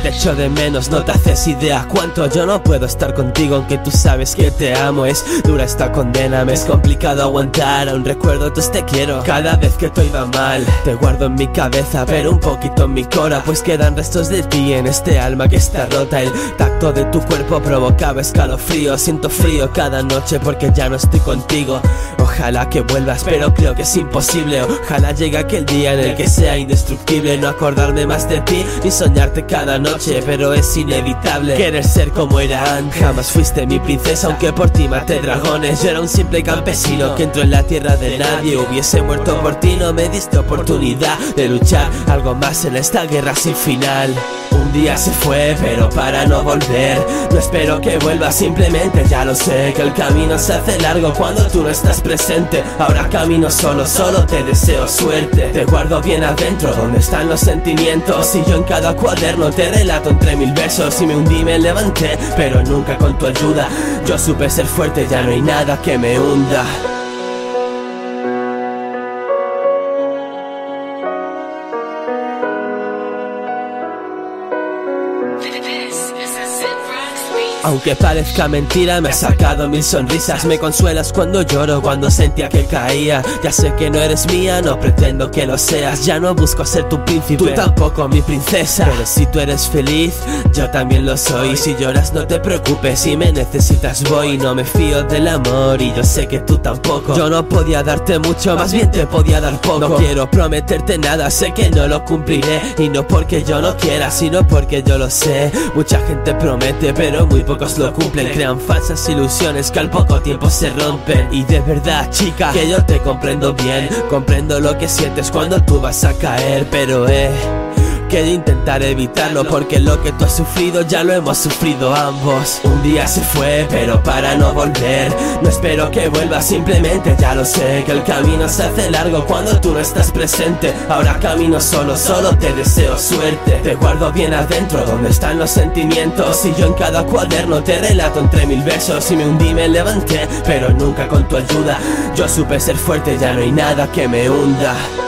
te echo de menos, no te haces idea cuánto yo no puedo estar contigo, aunque tú sabes que te amo. Es dura esta condena, me es complicado aguantar, aún recuerdo tus te quiero. Cada vez que todo iba mal, te guardo en mi cabeza, pero un poquito en mi cora, pues quedan restos de ti en este alma que está rota. El tacto de tu cuerpo provocaba escalofrío, siento frío cada noche porque ya no estoy contigo. Ojalá que vuelvas, pero creo que es imposible. Ojalá llegue aquel día en el que sea indestructible, no acordarme más de ti ni soñarte cada noche, pero es inevitable querer ser como era antes. Jamás fuiste mi princesa, aunque por ti maté dragones. Yo era un simple campesino que entró en la tierra de nadie. Hubiese muerto por ti, no me diste oportunidad de luchar algo más en esta guerra sin final. Un día se fue, pero para no volver. No espero que vuelva, simplemente ya lo sé, que el camino se hace largo cuando tú no estás presente. Ahora camino solo, solo te deseo suerte. Te guardo bien adentro, donde están los sentimientos, y yo en cada cuaderno te relato entre mil versos. Y me hundí, me levanté, pero nunca con tu ayuda. Yo supe ser fuerte, ya no hay nada que me hunda. Aunque parezca mentira, me has sacado mil sonrisas. Me consuelas cuando lloro, cuando sentía que caía. Ya sé que no eres mía, no pretendo que lo seas. Ya no busco ser tu príncipe, tú tampoco mi princesa. Pero si tú eres feliz, yo también lo soy. Si lloras no te preocupes, si me necesitas voy. No me fío del amor y yo sé que tú tampoco. Yo no podía darte mucho, más bien te podía dar poco. No quiero prometerte nada, sé que no lo cumpliré. Y no porque yo no quiera, sino porque yo lo sé. Mucha gente promete, pero muy pocos lo cumplen. Crean falsas ilusiones que al poco tiempo se rompen. Y de verdad, chica, que yo te comprendo bien. Comprendo lo que sientes cuando tú vas a caer, pero quiero intentar evitarlo, porque lo que tú has sufrido ya lo hemos sufrido ambos. Un día se fue, pero para no volver. No espero que vuelva, simplemente ya lo sé, que el camino se hace largo cuando tú no estás presente. Ahora camino solo, solo te deseo suerte. Te guardo bien adentro, donde están los sentimientos, y yo en cada cuaderno te relato entre mil versos. Y me hundí, me levanté, pero nunca con tu ayuda. Yo supe ser fuerte, ya no hay nada que me hunda.